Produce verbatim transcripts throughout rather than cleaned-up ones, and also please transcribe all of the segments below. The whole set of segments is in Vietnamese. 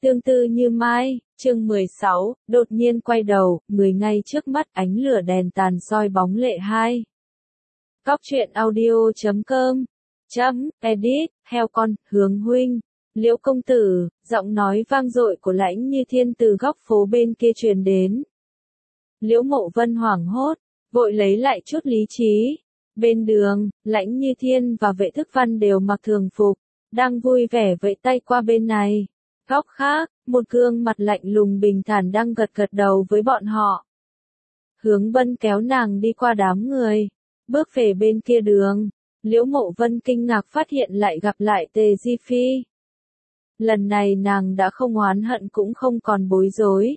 Tương tư như mai, chương mười sáu, đột nhiên quay đầu, người ngay trước mắt ánh lửa đèn tàn soi bóng lệ hai. Cóc truyện audio chấm com, chấm, edit, heo con, Hướng huynh, Liễu công tử, giọng nói vang dội của Lãnh Như Thiên từ góc phố bên kia truyền đến. Liễu Mộ Vân hoảng hốt, vội lấy lại chút lý trí. Bên đường, Lãnh Như Thiên và Vệ Thức Văn đều mặc thường phục, đang vui vẻ vẫy tay qua bên này. Góc khác, một gương mặt lạnh lùng bình thản đang gật gật đầu với bọn họ. Hướng Vân kéo nàng đi qua đám người, bước về bên kia đường. Liễu Mộ Vân kinh ngạc phát hiện lại gặp lại Tề Di Phi. Lần này nàng đã không oán hận cũng không còn bối rối.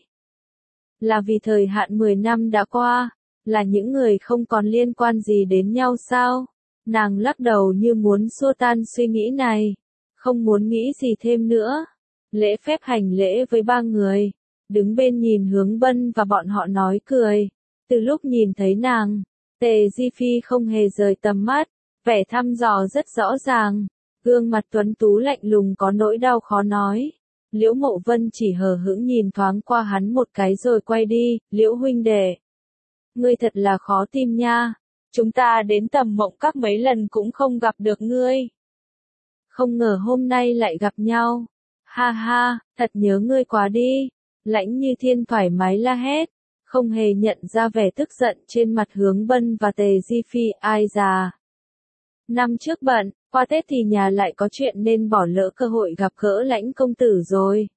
Là vì thời hạn mười năm đã qua, là những người không còn liên quan gì đến nhau sao? Nàng lắc đầu như muốn xua tan suy nghĩ này, không muốn nghĩ gì thêm nữa. Lễ phép hành lễ với ba người, đứng bên nhìn Hướng Vân và bọn họ nói cười. Từ lúc nhìn thấy nàng, Tề Di Phi không hề rời tầm mắt, vẻ thăm dò rất rõ ràng, gương mặt tuấn tú lạnh lùng có nỗi đau khó nói. Liễu Mộ Vân chỉ hờ hững nhìn thoáng qua hắn một cái rồi quay đi. Liễu huynh đệ, ngươi thật là khó tìm nha, chúng ta đến Tầm Mộng Các mấy lần cũng không gặp được ngươi. Không ngờ hôm nay lại gặp nhau. Ha ha, thật nhớ ngươi quá đi. Lãnh Như Thiên thoải mái la hét, không hề nhận ra vẻ tức giận trên mặt Hướng Vân và Tề Di Phi. Ai già, năm trước bận, qua Tết thì nhà lại có chuyện nên bỏ lỡ cơ hội gặp gỡ Lãnh công tử rồi.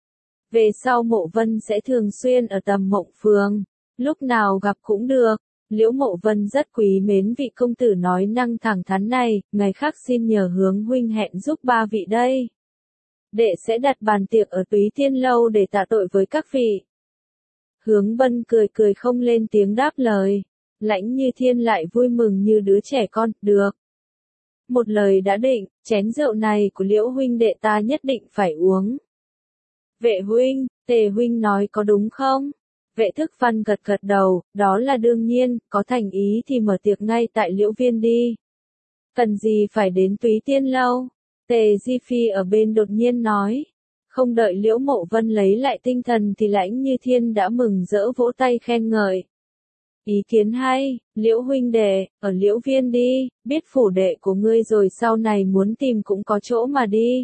Về sau Mộ Vân sẽ thường xuyên ở Tầm Mộng Phường, lúc nào gặp cũng được. Liễu Mộ Vân rất quý mến vị công tử nói năng thẳng thắn này, ngày khác xin nhờ Hướng huynh hẹn giúp ba vị đây. Đệ sẽ đặt bàn tiệc ở Túy Tiên Lâu để tạ tội với các vị. Hướng Vân cười cười không lên tiếng đáp lời. Lãnh Như Thiên lại vui mừng như đứa trẻ con, được. Một lời đã định, chén rượu này của Liễu huynh đệ ta nhất định phải uống. Vệ huynh, Tề huynh nói có đúng không? Vệ Thức Văn gật gật đầu, đó là đương nhiên, có thành ý thì mở tiệc ngay tại Liễu Viên đi. Cần gì phải đến Túy Tiên Lâu? Tề Di Phi ở bên đột nhiên nói. Không đợi Liễu Mộ Vân lấy lại tinh thần thì Lãnh Như Thiên đã mừng rỡ vỗ tay khen ngợi. Ý kiến hay, Liễu huynh đệ, ở Liễu Viên đi, biết phủ đệ của ngươi rồi sau này muốn tìm cũng có chỗ mà đi.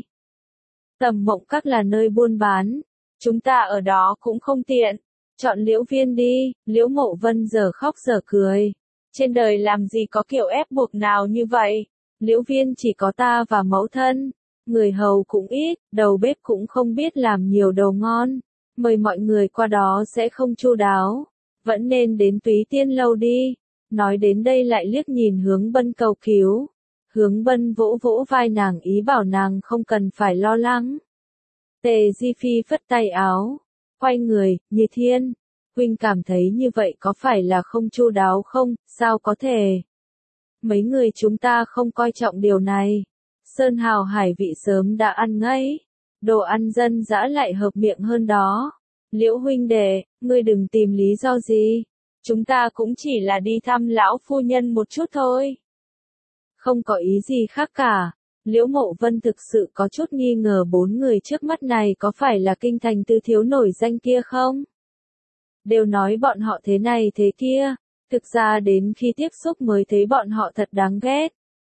Tầm Mộng Các là nơi buôn bán, chúng ta ở đó cũng không tiện, chọn Liễu Viên đi. Liễu Mộ Vân giờ khóc giờ cười. Trên đời làm gì có kiểu ép buộc nào như vậy, Liễu Viên chỉ có ta và mẫu thân, người hầu cũng ít, đầu bếp cũng không biết làm nhiều đồ ngon, mời mọi người qua đó sẽ không chu đáo. Vẫn nên đến Túy Tiên Lâu đi. Nói đến đây lại liếc nhìn Hướng Vân cầu cứu. Hướng Vân vỗ vỗ vai nàng ý bảo nàng không cần phải lo lắng. Tề Di Phi phất tay áo, quay người. Như Thiên, huynh cảm thấy như vậy có phải là không chu đáo không? Sao có thể? Mấy người chúng ta không coi trọng điều này. Sơn hào hải vị sớm đã ăn ngấy, đồ ăn dân dã lại hợp miệng hơn đó. Liễu huynh đệ, ngươi đừng tìm lý do gì. Chúng ta cũng chỉ là đi thăm lão phu nhân một chút thôi. Không có ý gì khác cả. Liễu Mộ Vân thực sự có chút nghi ngờ bốn người trước mắt này có phải là kinh thành tư thiếu nổi danh kia không? Đều nói bọn họ thế này thế kia. Thực ra đến khi tiếp xúc mới thấy bọn họ thật đáng ghét.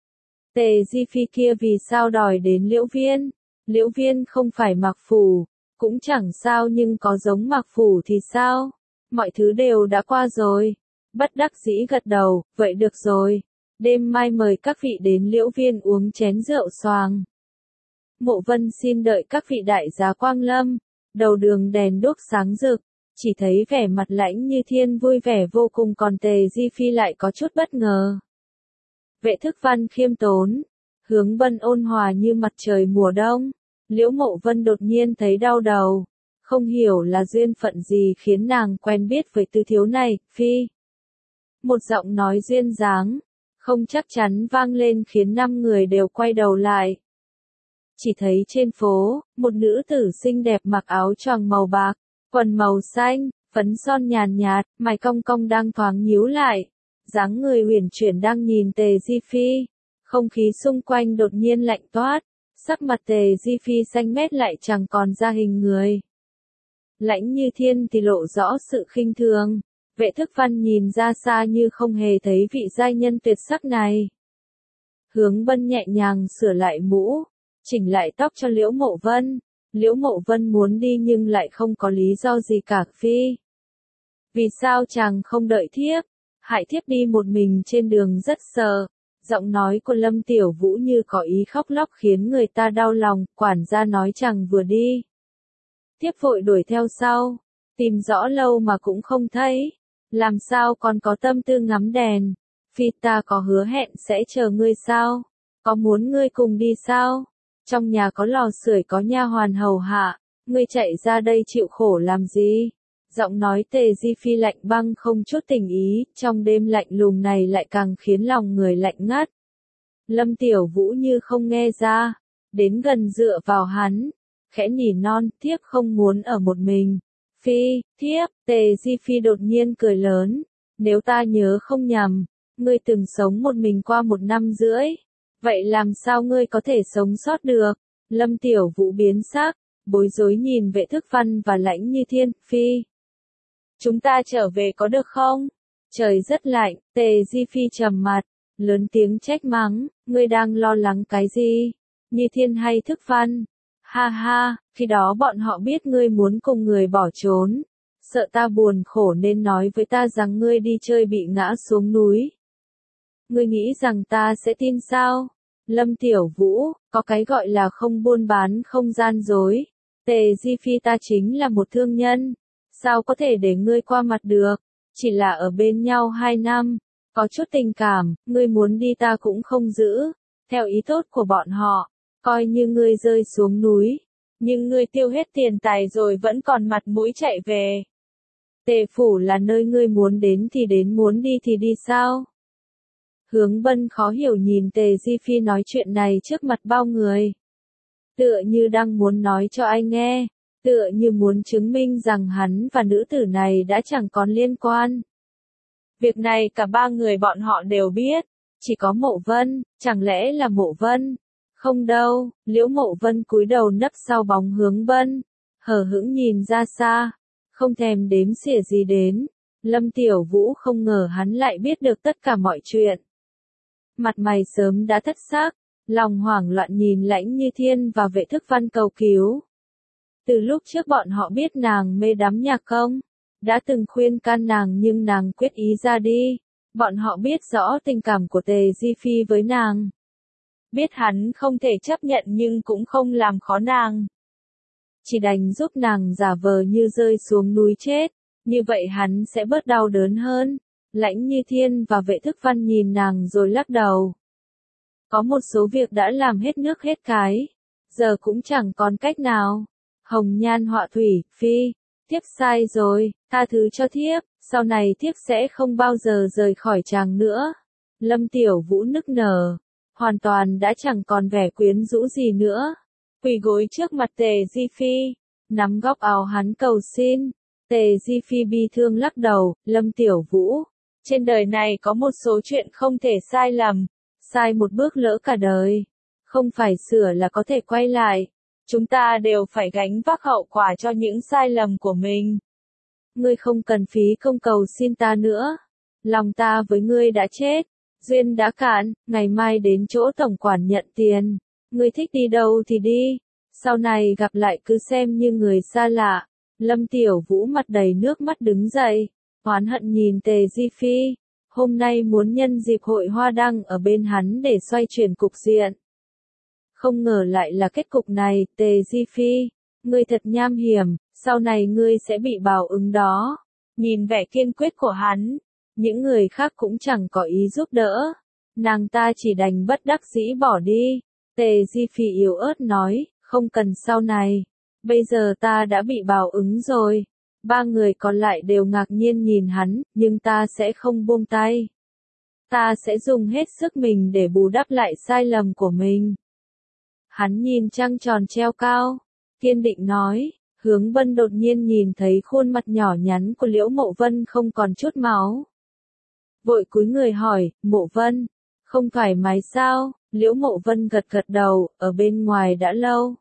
Tề Di Phi kia vì sao đòi đến Liễu Viên? Liễu Viên không phải Mạc Phủ, cũng chẳng sao nhưng có giống Mạc Phủ thì sao? Mọi thứ đều đã qua rồi. Bất đắc dĩ gật đầu, vậy được rồi. Đêm mai mời các vị đến Liễu Viên uống chén rượu xoàng. Mộ Vân xin đợi các vị đại giá quang lâm. Đầu đường đèn đuốc sáng rực, chỉ thấy vẻ mặt Lãnh Như Thiên vui vẻ vô cùng còn Tề Di Phi lại có chút bất ngờ. Vệ Thức Văn khiêm tốn, Hướng Vân ôn hòa như mặt trời mùa đông. Liễu Mộ Vân đột nhiên thấy đau đầu, không hiểu là duyên phận gì khiến nàng quen biết với tư thiếu này. Phi, một giọng nói duyên dáng, không chắc chắn vang lên khiến năm người đều quay đầu lại. Chỉ thấy trên phố, một nữ tử xinh đẹp mặc áo choàng màu bạc, quần màu xanh, phấn son nhàn nhạt, mày cong cong đang thoáng nhíu lại, dáng người uyển chuyển đang nhìn Tề Di Phi. Không khí xung quanh đột nhiên lạnh toát, Sắc mặt Tề Di Phi xanh mét lại chẳng còn ra hình người. Lãnh Như Thiên thì lộ rõ sự khinh thường. Vệ Thức Văn nhìn ra xa như không hề thấy vị giai nhân tuyệt sắc này. Hướng Bân nhẹ nhàng sửa lại mũ, chỉnh lại tóc cho Liễu Mộ Vân. Liễu Mộ Vân muốn đi nhưng lại không có lý do gì cả. Phi, vì sao chàng không đợi thiếp? Hại thiếp đi một mình trên đường rất sợ. Giọng nói của Lâm Tiểu Vũ như có ý khóc lóc khiến người ta đau lòng. Quản gia nói chàng vừa đi, thiếp vội đuổi theo sau, tìm rõ lâu mà cũng không thấy. Làm sao còn có tâm tư ngắm đèn? Phi, ta có hứa hẹn sẽ chờ ngươi sao? Có muốn ngươi cùng đi sao? Trong nhà có lò sưởi, có nha hoàn hầu hạ, ngươi chạy ra đây chịu khổ làm gì? Giọng nói Tề Di Phi lạnh băng không chút tình ý, trong đêm lạnh lùng này lại càng khiến lòng người lạnh ngắt. Lâm Tiểu Vũ như không nghe ra, đến gần dựa vào hắn, khẽ nỉ non, thiếp không muốn ở một mình. Phi, thiếp, Tề Di Phi đột nhiên cười lớn, nếu ta nhớ không nhầm, ngươi từng sống một mình qua một năm rưỡi, vậy làm sao ngươi có thể sống sót được? Lâm Tiểu Vũ biến sắc, bối rối nhìn Vệ Thức Văn và Lãnh Như Thiên. Phi, chúng ta trở về có được không? Trời rất lạnh. Tề Di Phi trầm mặt, lớn tiếng trách mắng, ngươi đang lo lắng cái gì? Như Thiên hay Thức Văn? Ha ha, khi đó bọn họ biết ngươi muốn cùng người bỏ trốn, sợ ta buồn khổ nên nói với ta rằng ngươi đi chơi bị ngã xuống núi. Ngươi nghĩ rằng ta sẽ tin sao? Lâm Tiểu Vũ, có cái gọi là không buôn bán không gian dối. Tề Di Phi, ta chính là một thương nhân, sao có thể để ngươi qua mặt được? Chỉ là ở bên nhau hai năm, có chút tình cảm, ngươi muốn đi ta cũng không giữ, theo ý tốt của bọn họ. Coi như ngươi rơi xuống núi, nhưng ngươi tiêu hết tiền tài rồi vẫn còn mặt mũi chạy về. Tề phủ là nơi ngươi muốn đến thì đến, muốn đi thì đi sao? Hướng Bân khó hiểu nhìn Tề Di Phi nói chuyện này trước mặt bao người. Tựa như đang muốn nói cho ai nghe, tựa như muốn chứng minh rằng hắn và nữ tử này đã chẳng còn liên quan. Việc này cả ba người bọn họ đều biết, chỉ có Mộ Vân, chẳng lẽ là Mộ Vân? Không đâu. Liễu Mộ Vân cúi đầu nấp sau bóng Hướng Bân, hờ hững nhìn ra xa, không thèm đếm xỉa gì đến. Lâm Tiểu Vũ không ngờ hắn lại biết được tất cả mọi chuyện. Mặt mày sớm đã thất xác, lòng hoảng loạn nhìn Lãnh Như Thiên và Vệ Thức Văn cầu cứu. Từ lúc trước bọn họ biết nàng mê đắm nhạc công, đã từng khuyên can nàng nhưng nàng quyết ý ra đi. Bọn họ biết rõ tình cảm của Tề Di Phi với nàng, biết hắn không thể chấp nhận nhưng cũng không làm khó nàng, chỉ đành giúp nàng giả vờ như rơi xuống núi chết, như vậy hắn sẽ bớt đau đớn hơn. Lãnh Như Thiên và Vệ Thức Văn nhìn nàng rồi lắc đầu. Có một số việc đã làm hết nước hết cái, giờ cũng chẳng còn cách nào. Hồng nhan họa thủy. Phi, thiếp sai rồi, tha thứ cho thiếp, sau này thiếp sẽ không bao giờ rời khỏi chàng nữa. Lâm Tiểu Vũ nức nở, hoàn toàn đã chẳng còn vẻ quyến rũ gì nữa. Quỳ gối trước mặt Tề Di Phi, nắm góc áo hắn cầu xin. Tề Di Phi bi thương lắc đầu, Lâm Tiểu Vũ, trên đời này có một số chuyện không thể sai lầm, sai một bước lỡ cả đời, không phải sửa là có thể quay lại. Chúng ta đều phải gánh vác hậu quả cho những sai lầm của mình. Ngươi không cần phí công cầu xin ta nữa. Lòng ta với ngươi đã chết, duyên đã cạn, ngày mai đến chỗ tổng quản nhận tiền. Ngươi thích đi đâu thì đi, sau này gặp lại cứ xem như người xa lạ. Lâm Tiểu Vũ mặt đầy nước mắt đứng dậy, oán hận nhìn Tề Di Phi. Hôm nay muốn nhân dịp hội hoa đăng ở bên hắn để xoay chuyển cục diện. Không ngờ lại là kết cục này. Tề Di Phi, ngươi thật nham hiểm, sau này ngươi sẽ bị báo ứng đó. Nhìn vẻ kiên quyết của hắn, những người khác cũng chẳng có ý giúp đỡ. Nàng ta chỉ đành bất đắc dĩ bỏ đi. Tề Di Phi yếu ớt nói, không cần sau này. Bây giờ ta đã bị báo ứng rồi. Ba người còn lại đều ngạc nhiên nhìn hắn, nhưng ta sẽ không buông tay. Ta sẽ dùng hết sức mình để bù đắp lại sai lầm của mình. Hắn nhìn trăng tròn treo cao, kiên định nói. Hướng Bân đột nhiên nhìn thấy khuôn mặt nhỏ nhắn của Liễu Mộ Vân không còn chút máu. Vội cúi người hỏi, Mộ Vân, không thoải mái sao? Liễu Mộ Vân gật gật đầu, ở bên ngoài đã lâu.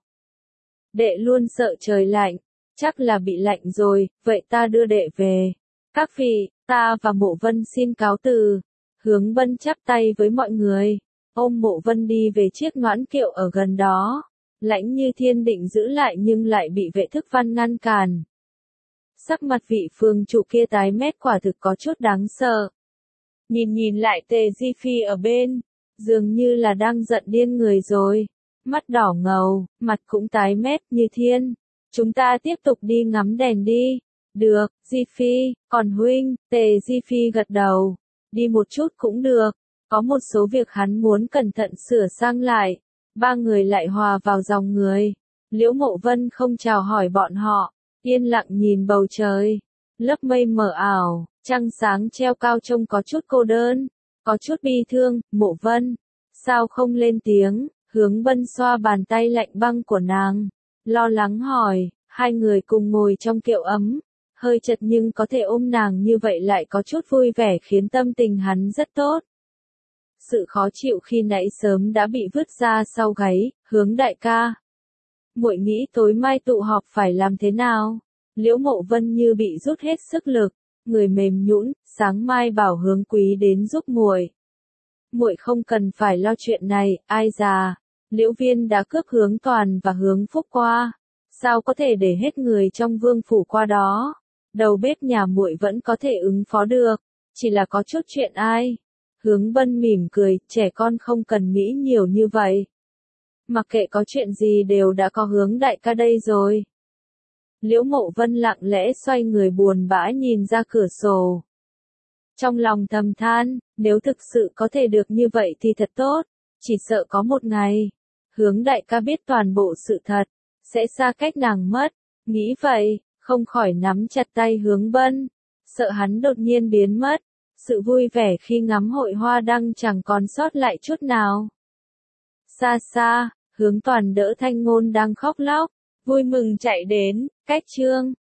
Đệ luôn sợ trời lạnh, chắc là bị lạnh rồi, vậy ta đưa đệ về. Các vị, ta và Mộ Vân xin cáo từ. Hướng Bân chắp tay với mọi người, ôm Mộ Vân đi về chiếc noãn kiệu ở gần đó. Lãnh Như Thiên định giữ lại nhưng lại bị vệ thức văn ngăn cản. Sắc mặt vị phương chủ kia tái mét quả thực có chút đáng sợ. Nhìn nhìn lại Tề Di Phi ở bên, dường như là đang giận điên người rồi. Mắt đỏ ngầu, mặt cũng tái mét. Như Thiên, chúng ta tiếp tục đi ngắm đèn đi. Được, Di Phi, còn huynh, Tề Di Phi gật đầu. Đi một chút cũng được, có một số việc hắn muốn cẩn thận sửa sang lại. Ba người lại hòa vào dòng người. Liễu Mộ Vân không chào hỏi bọn họ, yên lặng nhìn bầu trời. Lớp mây mờ ảo, trăng sáng treo cao trông có chút cô đơn, có chút bi thương. Mộ Vân, sao không lên tiếng? Hướng Bân xoa bàn tay lạnh băng của nàng, lo lắng hỏi. Hai người cùng ngồi trong kiệu ấm, hơi chật nhưng có thể ôm nàng như vậy lại có chút vui vẻ khiến tâm tình hắn rất tốt. Sự khó chịu khi nãy sớm đã bị vứt ra sau gáy. Hướng đại ca, muội nghĩ tối mai tụ họp phải làm thế nào? Liễu Mộ Vân như bị rút hết sức lực, người mềm nhũn. Sáng mai bảo Hướng Quý đến giúp muội. Muội không cần phải lo chuyện này, ai già. Liễu Viên đã cướp Hướng Toàn và Hướng Phúc qua, sao có thể để hết người trong vương phủ qua đó? Đầu bếp nhà muội vẫn có thể ứng phó được, chỉ là có chút chuyện ai. Hướng Bân mỉm cười, trẻ con không cần nghĩ nhiều như vậy. Mặc kệ có chuyện gì đều đã có Hướng đại ca đây rồi. Liễu Mộ Vân lặng lẽ xoay người buồn bã nhìn ra cửa sổ. Trong lòng thầm than, nếu thực sự có thể được như vậy thì thật tốt, chỉ sợ có một ngày, Hướng đại ca biết toàn bộ sự thật, sẽ xa cách nàng mất. Nghĩ vậy, không khỏi nắm chặt tay Hướng Bân, sợ hắn đột nhiên biến mất. Sự vui vẻ khi ngắm hội hoa đăng chẳng còn sót lại chút nào. Xa xa, Hướng Toàn đỡ Thanh Ngôn đang khóc lóc, vui mừng chạy đến. Cách chương